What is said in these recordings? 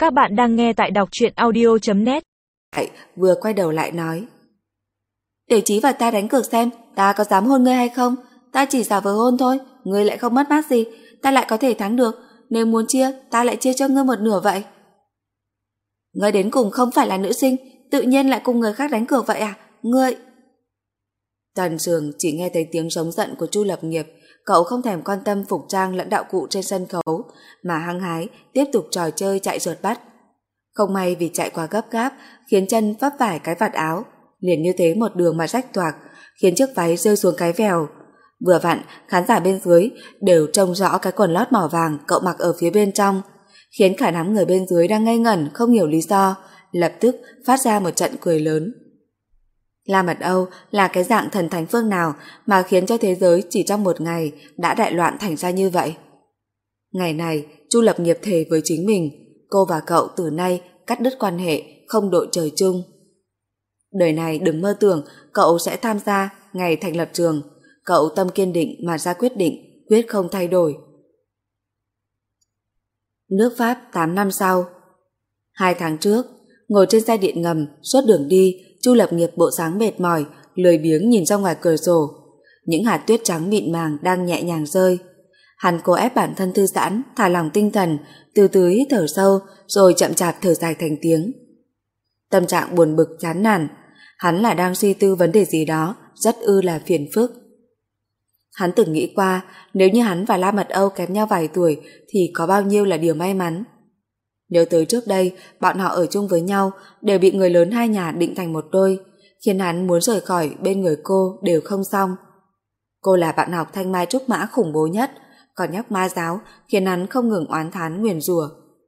Các bạn đang nghe tại đọc truyện audio.net. Vừa quay đầu lại nói: Tiểu Chí và ta đánh cược xem ta có dám hôn ngươi hay không. Ta chỉ giả vờ hôn thôi, ngươi lại không mất mát gì, ta lại có thể thắng được. Nếu muốn chia, ta lại chia cho ngươi một nửa vậy. Ngươi đến cùng không phải là nữ sinh, tự nhiên lại cùng người khác đánh cược vậy à? Ngươi... Toàn trường chỉ nghe thấy tiếng giống giận của Chu Lập Nghiệp. Cậu không thèm quan tâm phục trang lẫn đạo cụ trên sân khấu, mà hăng hái tiếp tục trò chơi chạy rượt bắt. Không may vì chạy quá gấp gáp, khiến chân vấp phải cái vạt áo, liền như thế một đường mà rách toạc, khiến chiếc váy rơi xuống cái vèo. Vừa vặn, khán giả bên dưới đều trông rõ cái quần lót màu vàng cậu mặc ở phía bên trong, khiến cả đám người bên dưới đang ngây ngẩn không hiểu lý do, lập tức phát ra một trận cười lớn. La Mật Âu là cái dạng thần thánh phương nào mà khiến cho thế giới chỉ trong một ngày đã đại loạn thành ra như vậy? Ngày này, Chu Lập Nghiệp thề với chính mình, cô và cậu từ nay cắt đứt quan hệ, không đội trời chung. Đời này đừng mơ tưởng cậu sẽ tham gia ngày thành lập trường. Cậu tâm kiên định mà ra quyết định, quyết không thay đổi. Nước Pháp 8 năm sau. 2 tháng trước, ngồi trên xe điện ngầm suốt đường đi, Chu Lập Nghiệp bộ dáng mệt mỏi, lười biếng nhìn ra ngoài cửa sổ. Những hạt tuyết trắng mịn màng đang nhẹ nhàng rơi. Hắn cố ép bản thân thư giãn, thả lỏng tinh thần, từ từ hít thở sâu, rồi chậm chạp thở dài thành tiếng. Tâm trạng buồn bực chán nản, hắn là đang suy tư vấn đề gì đó, rất là phiền phức. Hắn từng nghĩ qua, nếu như hắn và La Mật Âu kém nhau vài tuổi thì có bao nhiêu là điều may mắn. Nhớ tới trước đây, bọn họ ở chung với nhau đều bị người lớn hai nhà định thành một đôi, khiến hắn muốn rời khỏi bên người cô đều không xong. Cô là bạn học thanh mai trúc mã khủng bố nhất, còn nhóc ma giáo khiến hắn không ngừng oán thán nguyền rủa.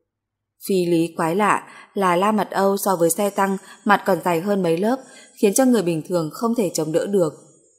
Phi lý quái lạ là La Mật Âu so với xe tăng mặt còn dày hơn mấy lớp, khiến cho người bình thường không thể chống đỡ được.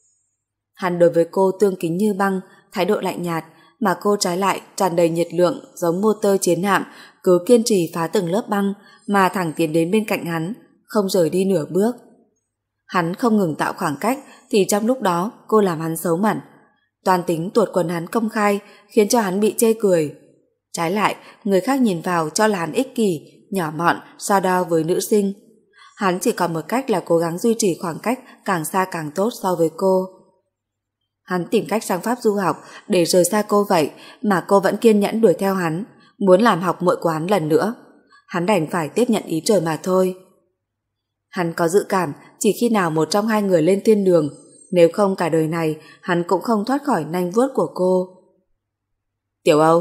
Hắn đối với cô tương kính như băng, thái độ lạnh nhạt, mà cô trái lại tràn đầy nhiệt lượng giống motor chiến hạm, cứ kiên trì phá từng lớp băng mà thẳng tiến đến bên cạnh hắn, không rời đi nửa bước. Hắn không ngừng tạo khoảng cách thì trong lúc đó cô làm hắn xấu mặt. Toàn tính tuột quần hắn công khai khiến cho hắn bị chê cười. Trái lại, người khác nhìn vào cho là hắn ích kỷ, nhỏ mọn, so đo với nữ sinh. Hắn chỉ còn một cách là cố gắng duy trì khoảng cách càng xa càng tốt so với cô. Hắn tìm cách sang Pháp du học để rời xa cô vậy mà cô vẫn kiên nhẫn đuổi theo hắn, muốn làm học muội của hắn lần nữa. Hắn đành phải tiếp nhận ý trời mà thôi. Hắn có dự cảm chỉ khi nào một trong hai người lên thiên đường, nếu không cả đời này hắn cũng không thoát khỏi nanh vuốt của cô. Tiểu Âu.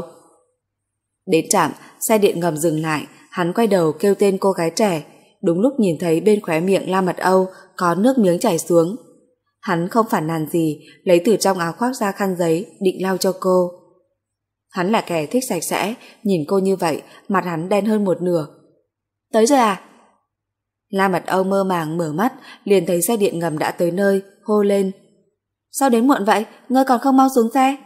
Đến trạm, xe điện ngầm dừng lại, hắn quay đầu kêu tên cô gái trẻ, đúng lúc nhìn thấy bên khóe miệng La Mật Âu có nước miếng chảy xuống. Hắn không phản nàn gì, lấy từ trong áo khoác ra khăn giấy định lau cho cô. Hắn là kẻ thích sạch sẽ, nhìn cô như vậy, mặt hắn đen hơn một nửa. Tới rồi à? La Mật Âu mơ màng mở mắt, liền thấy xe điện ngầm đã tới nơi, hô lên. Sao đến muộn vậy? Ngươi còn không mau xuống xe?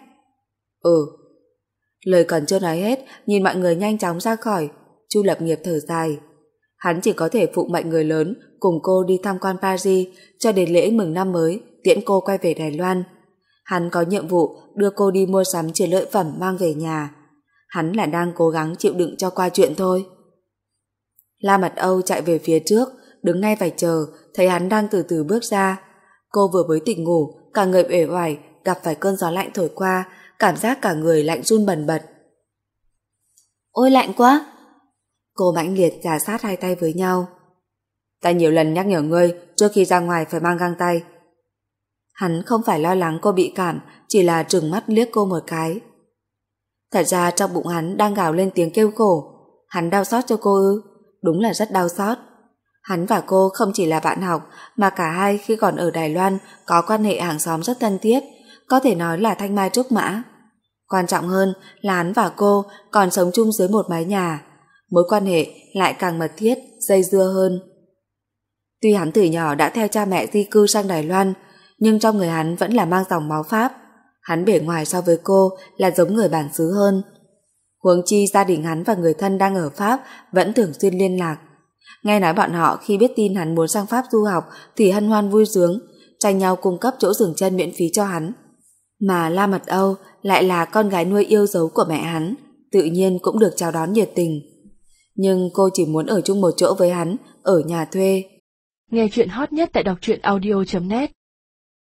Lời còn chưa nói hết, nhìn mọi người nhanh chóng ra khỏi, Chu Lập Nghiệp thở dài. Hắn chỉ có thể phụng mệnh người lớn cùng cô đi tham quan Paris cho đến lễ mừng năm mới, tiễn cô quay về Đài Loan. Hắn có nhiệm vụ đưa cô đi mua sắm chiến lợi phẩm mang về nhà. Hắn là đang cố gắng chịu đựng cho qua chuyện thôi. La Mật Âu chạy về phía trước, đứng ngay phải chờ, thấy hắn đang từ từ bước ra. Cô vừa mới tỉnh ngủ, cả người uể oải, gặp phải cơn gió lạnh thổi qua, cảm giác cả người lạnh run bần bật. Ôi lạnh quá! Cô mãnh liệt chà sát hai tay với nhau. Ta nhiều lần nhắc nhở ngươi trước khi ra ngoài phải mang găng tay. Hắn không phải lo lắng cô bị cảm, chỉ là trừng mắt liếc cô một cái. Thật ra trong bụng hắn đang gào lên tiếng kêu khổ. Hắn đau xót cho cô ư? Đúng là rất đau xót. Hắn và cô không chỉ là bạn học, mà cả hai khi còn ở Đài Loan có quan hệ hàng xóm rất thân thiết, có thể nói là thanh mai trúc mã. Quan trọng hơn là hắn và cô còn sống chung dưới một mái nhà, mối quan hệ lại càng mật thiết, dây dưa hơn. Tuy hắn từ nhỏ đã theo cha mẹ di cư sang Đài Loan, nhưng trong người hắn vẫn là mang dòng máu Pháp. Hắn bề ngoài so với cô là giống người bản xứ hơn. Huống chi gia đình hắn và người thân đang ở Pháp vẫn thường xuyên liên lạc. Nghe nói bọn họ khi biết tin hắn muốn sang Pháp du học thì hân hoan vui sướng, tranh nhau cung cấp chỗ dừng chân miễn phí cho hắn. Mà La Mật Âu lại là con gái nuôi yêu dấu của mẹ hắn, tự nhiên cũng được chào đón nhiệt tình. Nhưng cô chỉ muốn ở chung một chỗ với hắn, ở nhà thuê. Nghe chuyện hot nhất tại đọc truyện audio.net